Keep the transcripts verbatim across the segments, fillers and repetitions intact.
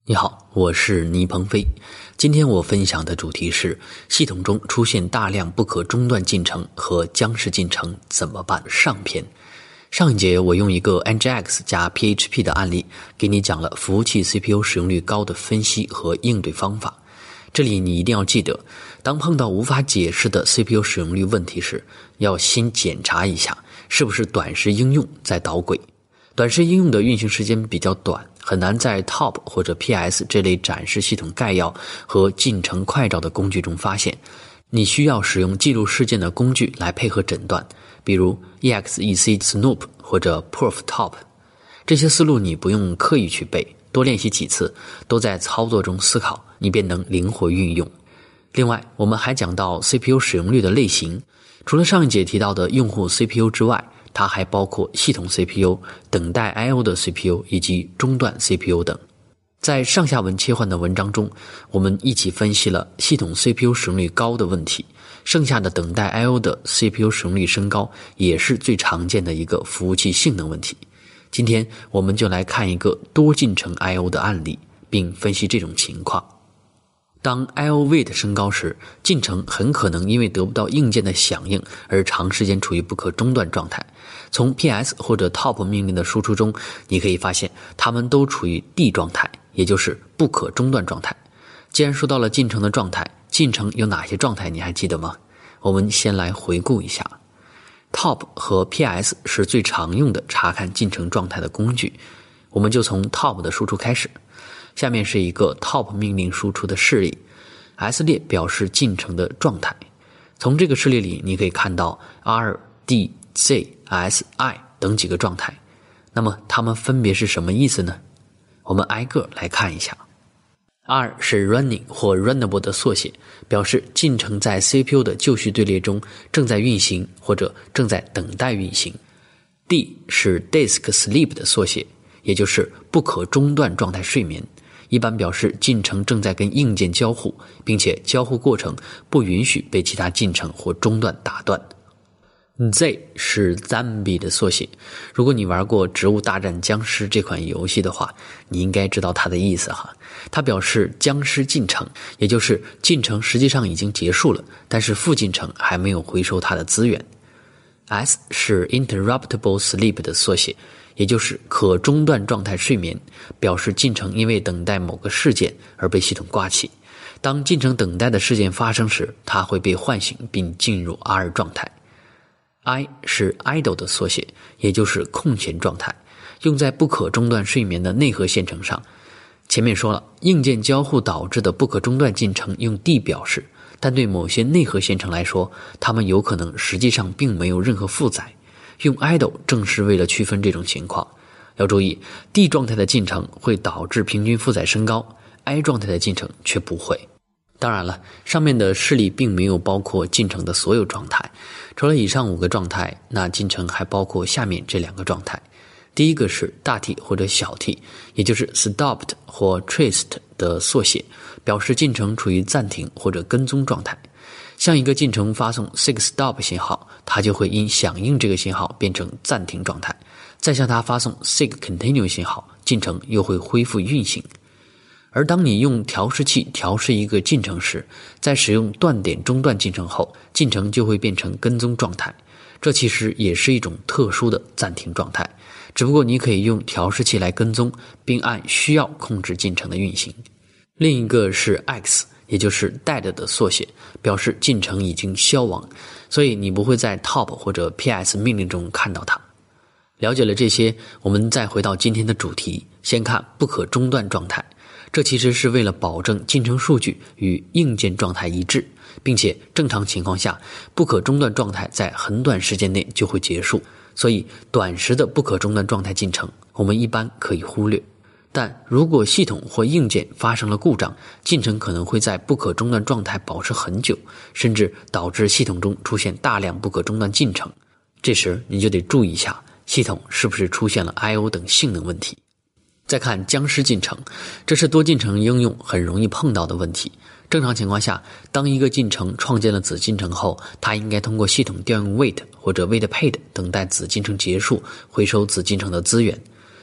你好，我是倪鹏飞。今天我分享的主题是系统中出现大量不可中断进程和僵尸进程怎么办上篇。上一节我用一个 N G X 加 P H P 的案例给你讲了服务器 C P U 使用率高的分析和应对方法。这里你一定要记得，当碰到无法解释的 C P U 使用率问题时，要先检查一下是不是短时应用在捣鬼。短时应用的运行时间比较短，很难在 Top 或者 P S 这类展示系统概要和进程快照的工具中发现。你需要使用记录事件的工具来配合诊断，比如 E X E C Snoop 或者 Proof Top。 这些思路你不用刻意去背，多练习几次，都在操作中思考，你便能灵活运用。另外，我们还讲到 C P U 使用率的类型，除了上一节提到的用户 C P U 之外，它还包括系统 C P U、等待 I O 的 C P U 以及中断 C P U 等。在上下文切换的文章中，我们一起分析了系统 C P U 使用率高的问题，剩下的等待 I O 的 C P U 使用率升高也是最常见的一个服务器性能问题。今天我们就来看一个多进程 I O 的案例，并分析这种情况。当 I O weight 升高时，进程很可能因为得不到硬件的响应而长时间处于不可中断状态。从 P S 或者 Top 命令的输出中，你可以发现它们都处于 D 状态，也就是不可中断状态。既然说到了进程的状态，进程有哪些状态你还记得吗？我们先来回顾一下。Top 和 P S 是最常用的查看进程状态的工具，我们就从 Top 的输出开始。下面是一个 Top 命令输出的示例， S 列表示进程的状态。从这个示例里你可以看到 R、D、Z、S、I 等几个状态，那么它们分别是什么意思呢？我们挨个来看一下。 R 是 running 或 runnable 的缩写，表示进程在 C P U 的就绪队列中正在运行或者正在等待运行。 D 是 disk sleep 的缩写，也就是不可中断状态睡眠，一般表示进程正在跟硬件交互，并且交互过程不允许被其他进程或中断打断。Z 是 Zombie 的缩写，如果你玩过《植物大战僵尸》这款游戏的话，你应该知道它的意思哈。它表示僵尸进程，也就是进程实际上已经结束了，但是副进程还没有回收它的资源。S 是 Interruptible Sleep 的缩写，也就是可中断状态睡眠，表示进程因为等待某个事件而被系统挂起。当进程等待的事件发生时，它会被唤醒并进入 R 状态。I 是 idle 的缩写，也就是空闲状态，用在不可中断睡眠的内核线程上。前面说了，硬件交互导致的不可中断进程用 D 表示，但对某些内核线程来说，它们有可能实际上并没有任何负载。用 idle 正是为了区分这种情况。要注意， D 状态的进程会导致平均负载升高， I 状态的进程却不会。当然了，上面的示例并没有包括进程的所有状态，除了以上五个状态，那进程还包括下面这两个状态。第一个是大 T 或者小 t， 也就是 stopped 或 traced 的缩写，表示进程处于暂停或者跟踪状态。向一个进程发送 sig stop 信号，它就会因响应这个信号变成暂停状态，再向它发送 sig continue 信号，进程又会恢复运行。而当你用调试器调试一个进程时，在使用断点中断进程后，进程就会变成跟踪状态，这其实也是一种特殊的暂停状态，只不过你可以用调试器来跟踪，并按需要控制进程的运行。另一个是 X， 也就是 dead 的缩写，表示进程已经消亡，所以你不会在 Top 或者 P S 命令中看到它。了解了这些，我们再回到今天的主题，先看不可中断状态。这其实是为了保证进程数据与硬件状态一致，并且正常情况下，不可中断状态在很短时间内就会结束，所以短时的不可中断状态进程，我们一般可以忽略。但如果系统或硬件发生了故障，进程可能会在不可中断状态保持很久，甚至导致系统中出现大量不可中断进程。这时你就得注意一下，系统是不是出现了 I O 等性能问题。再看僵尸进程，这是多进程应用很容易碰到的问题。正常情况下，当一个进程创建了子进程后，它应该通过系统调用 wait 或者 wait paid 等待子进程结束，回收子进程的资源。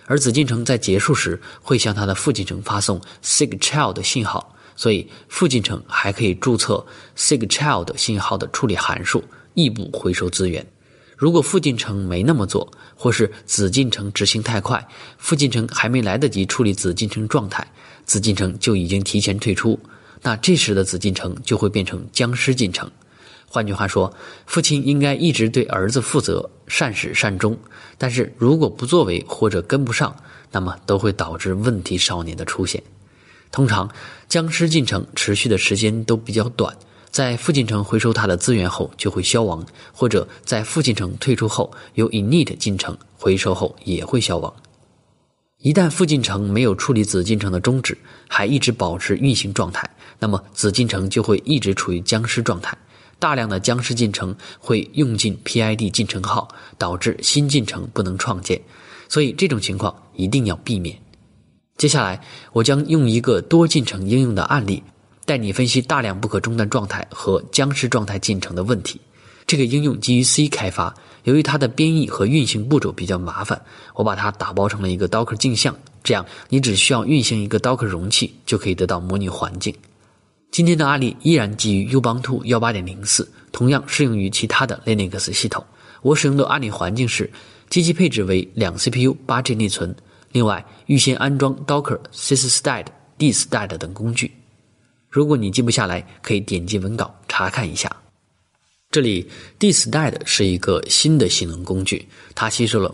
而子进程在结束时会向它的父进程发送 sigchild 的信号，所以父进程还可以注册 sigchild 信号的处理函数，异步回收资源。如果父进程没那么做，或是子进程执行太快，父进程还没来得及处理子进程状态，子进程就已经提前退出，那这时的子进程就会变成僵尸进程。换句话说，父亲应该一直对儿子负责，善始善终，但是如果不作为或者跟不上，那么都会导致问题少年的出现。通常僵尸进程持续的时间都比较短，在父进程回收它的资源后就会消亡，或者在父进程退出后由 init 进程回收后也会消亡。一旦父进程没有处理子进程的终止，还一直保持运行状态，那么子进程就会一直处于僵尸状态，大量的僵尸进程会用尽 P I D 进程号，导致新进程不能创建，所以这种情况一定要避免。接下来我将用一个多进程应用的案例带你分析大量不可中断状态和僵尸状态进程的问题。这个应用基于 C 开发，由于它的编译和运行步骤比较麻烦，我把它打包成了一个 Docker 镜像，这样你只需要运行一个 Docker 容器就可以得到模拟环境。今天的案例依然基于 Ubuntu 十八点零四， 同样适用于其他的 Linux 系统。我使用的案例环境是机器配置为两 C P U 八 G 内存，另外预先安装 Docker systack、dstat 等工具。如果你记不下来，可以点击文稿查看一下。这里 dstat 是一个新的性能工具，它吸收了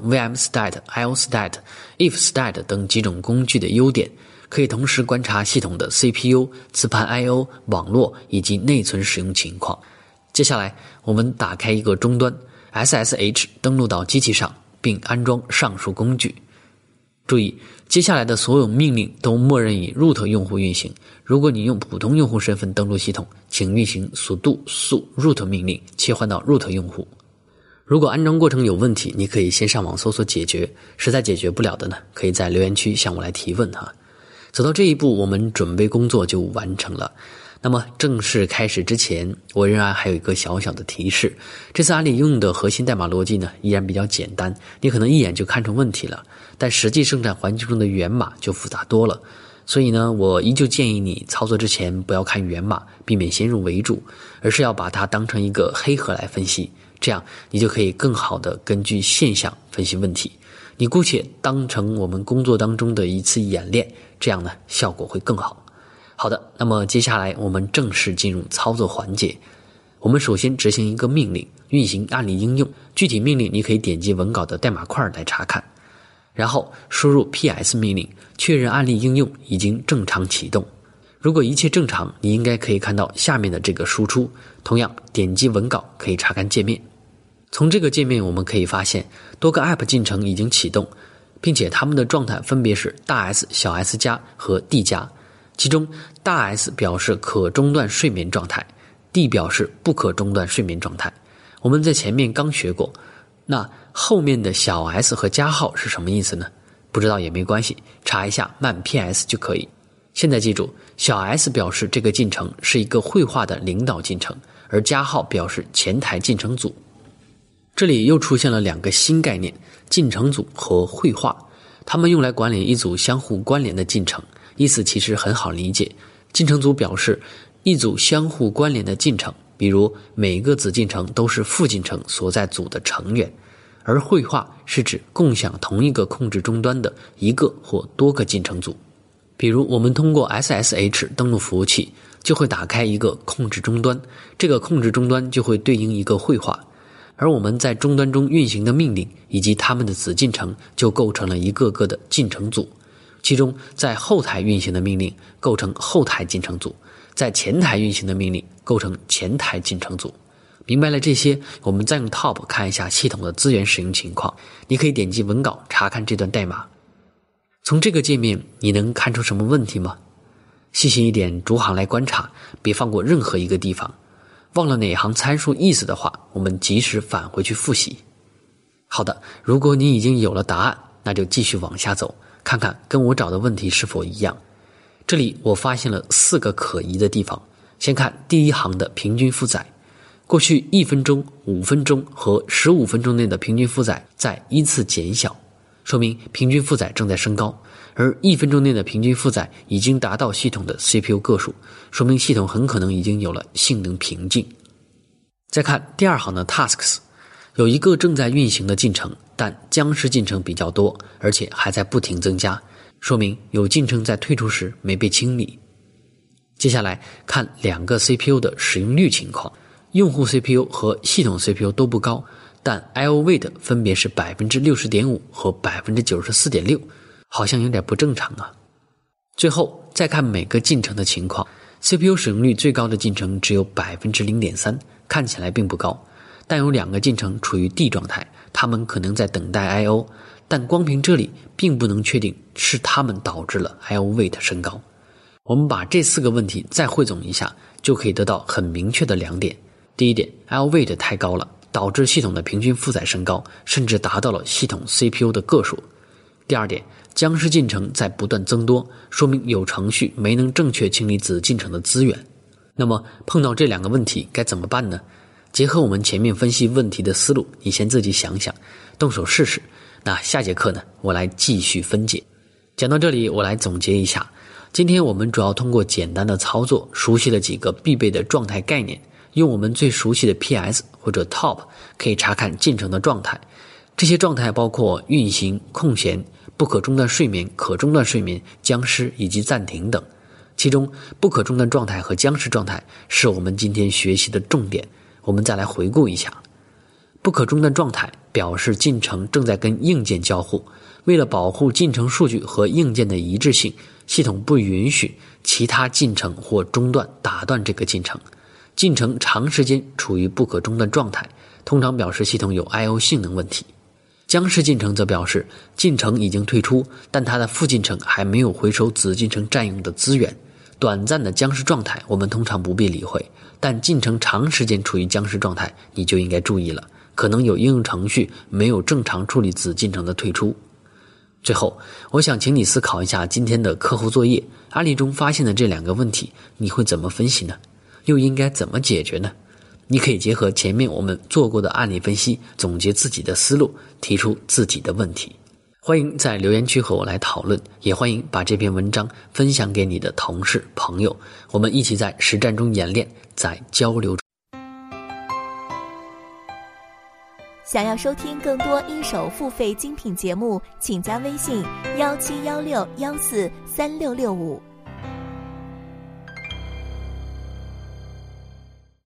vmstat、iostat、ifstat 等几种工具的优点，可以同时观察系统的 C P U、磁盘 I O、网络以及内存使用情况。接下来我们打开一个终端 S S H 登录到机器上，并安装上述工具。注意，接下来的所有命令都默认以 root 用户运行。如果你用普通用户身份登录系统，请运行 sudo su root 命令，切换到 root 用户。如果安装过程有问题，你可以先上网搜索解决，实在解决不了的呢，可以在留言区向我来提问哈。走到这一步，我们准备工作就完成了。那么正式开始之前，我仍然还有一个小小的提示。这次案例用的核心代码逻辑呢，依然比较简单，你可能一眼就看出问题了，但实际生产环境中的源码就复杂多了。所以呢，我依旧建议你操作之前不要看源码，避免先入为主，而是要把它当成一个黑盒来分析，这样你就可以更好的根据现象分析问题。你姑且当成我们工作当中的一次演练，这样呢，效果会更好。好的，那么接下来我们正式进入操作环节。我们首先执行一个命令，运行案例应用，具体命令你可以点击文稿的代码块来查看。然后输入 P S 命令，确认案例应用已经正常启动。如果一切正常，你应该可以看到下面的这个输出。同样点击文稿可以查看界面。从这个界面我们可以发现多个 App 进程已经启动，并且它们的状态分别是大 S、小 S 加和 D 加。其中大 S 表示可中断睡眠状态， D 表示不可中断睡眠状态。我们在前面刚学过，那后面的小 S 和加号是什么意思呢？不知道也没关系，查一下慢 P S 就可以。现在记住，小 S 表示这个进程是一个绘画的领导进程，而加号表示前台进程组。这里又出现了两个新概念，进程组和绘画，它们用来管理一组相互关联的进程。意思其实很好理解，进程组表示一组相互关联的进程，比如每个子进程都是父进程所在组的成员，而绘画是指共享同一个控制终端的一个或多个进程组。比如我们通过 S S H 登录服务器，就会打开一个控制终端，这个控制终端就会对应一个绘画，而我们在终端中运行的命令以及它们的子进程就构成了一个个的进程组。其中在后台运行的命令构成后台进程组，在前台运行的命令构成前台进程组。明白了这些，我们再用 Top 看一下系统的资源使用情况。你可以点击文稿查看这段代码。从这个界面你能看出什么问题吗？细心一点，逐行来观察，别放过任何一个地方。忘了哪行参数意思的话，我们及时返回去复习。好的，如果你已经有了答案，那就继续往下走，看看跟我找的问题是否一样。这里我发现了四个可疑的地方。先看第一行的平均负载，过去一分钟、五分钟和十五分钟内的平均负载在依次减小。 说明平均负载正在升高，而一分钟内的平均负载已经达到系统的 C P U 个数，说明系统很可能已经有了性能瓶颈。再看第二行的 tasks， 有一个正在运行的进程，但僵尸进程比较多，而且还在不停增加，说明有进程在退出时没被清理。接下来看两个 C P U 的使用率情况，用户 C P U 和系统 C P U 都不高，但 I O weight 分别是 百分之六十点五 和 百分之九十四点六， 好像有点不正常啊。最后再看每个进程的情况， C P U 使用率最高的进程只有 百分之零点三， 看起来并不高，但有两个进程处于 D 状态，它们可能在等待 I O， 但光凭这里并不能确定是它们导致了 I O weight 升高。我们把这四个问题再汇总一下，就可以得到很明确的两点。第一点， I O weight 太高了，导致系统的平均负载升高，甚至达到了系统 C P U 的个数。第二点，僵尸进程在不断增多，说明有程序没能正确清理子进程的资源。那么碰到这两个问题该怎么办呢？结合我们前面分析问题的思路，你先自己想想，动手试试。那下节课呢，我来继续分解。讲到这里，我来总结一下。今天我们主要通过简单的操作，熟悉了几个必备的状态概念，用我们最熟悉的 P S 或者 Top 可以查看进程的状态。这些状态包括运行、空闲、不可中断睡眠、可中断睡眠、僵尸以及暂停等。其中不可中断状态和僵尸状态是我们今天学习的重点，我们再来回顾一下。不可中断状态表示进程正在跟硬件交互，为了保护进程数据和硬件的一致性，系统不允许其他进程或中断打断这个进程。进程长时间处于不可中断状态，通常表示系统有 I O 性能问题。僵尸进程则表示进程已经退出，但它的副进程还没有回收子进程占用的资源。短暂的僵尸状态我们通常不必理会，但进程长时间处于僵尸状态你就应该注意了，可能有应用程序没有正常处理子进程的退出。最后我想请你思考一下今天的课后作业，案例中发现的这两个问题你会怎么分析呢？又应该怎么解决呢？你可以结合前面我们做过的案例分析，总结自己的思路，提出自己的问题。欢迎在留言区和我来讨论，也欢迎把这篇文章分享给你的同事朋友，我们一起在实战中演练，在交流中。 想要收听更多一手付费精品节目，请加微信幺七幺六幺四三六六五。